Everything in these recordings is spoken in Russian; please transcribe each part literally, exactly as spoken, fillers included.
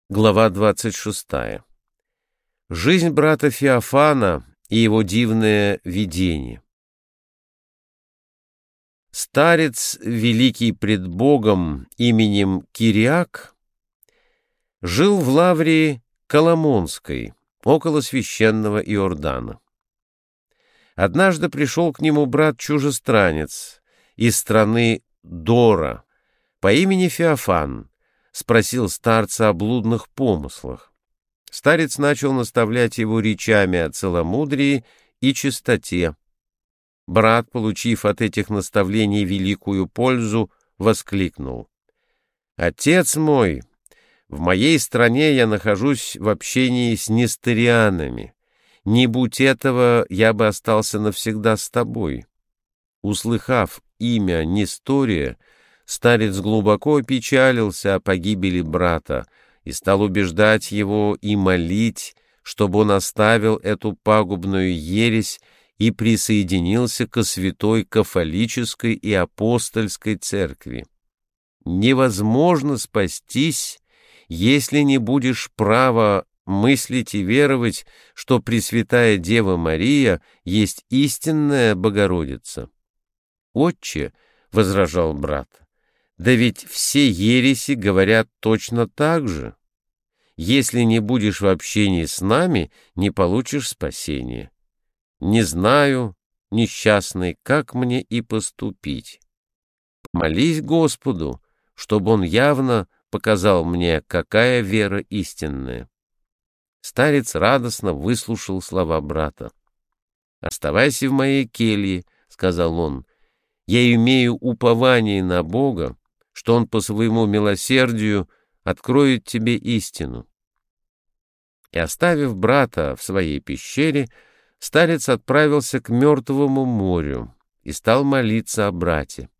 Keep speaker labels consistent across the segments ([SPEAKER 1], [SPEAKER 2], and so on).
[SPEAKER 1] Глава двадцать шестая. Жизнь брата Феофана и его дивное видение. Старец, великий пред Богом именем Кириак, жил в лавре Коломонской, около священного Иордана. Однажды пришел к нему брат-чужестранец из страны Дора по имени Феофан, спросил старца о блудных помыслах. Старец начал наставлять его речами о целомудрии и чистоте. Брат, получив от этих наставлений великую пользу, воскликнул: «Отец мой, в моей стране я нахожусь в общении с несторианами. Не будь этого, я бы остался навсегда с тобой». Услыхав имя Нестория, старец глубоко опечалился о погибели брата и стал убеждать его и молить, чтобы он оставил эту пагубную ересь и присоединился ко святой кафолической и апостольской церкви. Невозможно спастись, если не будешь права мыслить и веровать, что Пресвятая Дева Мария есть истинная Богородица. «Отче», — возражал брат, — «да ведь все ереси говорят точно так же. Если не будешь в общении с нами, не получишь спасения. Не знаю, несчастный, как мне и поступить. Молись Господу, чтобы Он явно показал мне, какая вера истинная». Старец радостно выслушал слова брата. «Оставайся в моей келье», — сказал он. «Я имею упование на Бога, что Он по своему милосердию откроет тебе истину». И, оставив брата в своей пещере, старец отправился к Мертвому морю и стал молиться о брате.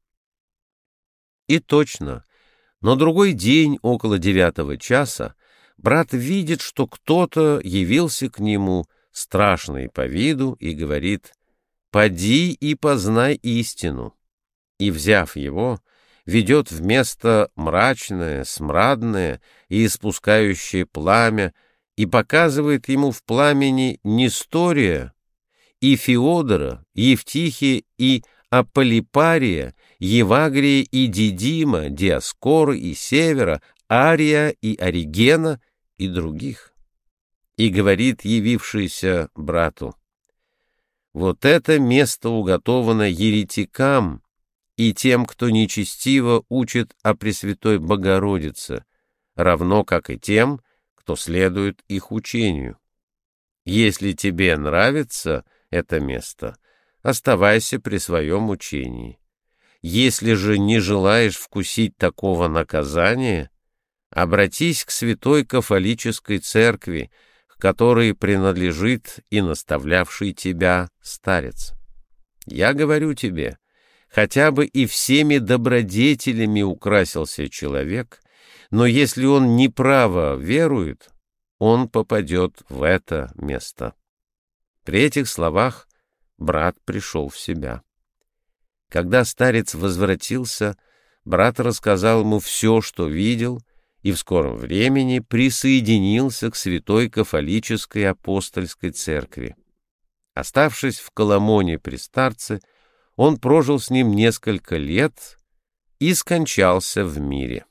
[SPEAKER 1] И точно, на другой день, около девятого часа, брат видит, что кто-то явился к нему, страшный по виду, и говорит: «Поди и познай истину». И, взяв его, ведет в место мрачное, смрадное и испускающее пламя, и показывает ему в пламени Нестория, и Феодора, Евтихия и Аполипария, Евагрия и Дидима, Диаскора и Севера, Ария и Оригена и других. И говорит явившийся брату: «Вот это место уготовано еретикам и тем, кто нечестиво учит о Пресвятой Богородице, равно как и тем, кто следует их учению. Если тебе нравится это место, оставайся при своем учении. Если же не желаешь вкусить такого наказания, обратись к святой кафолической церкви, к которой принадлежит и наставлявший тебя старец. Я говорю тебе, хотя бы и всеми добродетелями украсился человек, но если он неправо верует, он попадет в это место». При этих словах брат пришел в себя. Когда старец возвратился, брат рассказал ему все, что видел, и в скором времени присоединился к святой кафолической апостольской церкви. Оставшись в Коломоне при старце, он прожил с ним несколько лет и скончался в мире.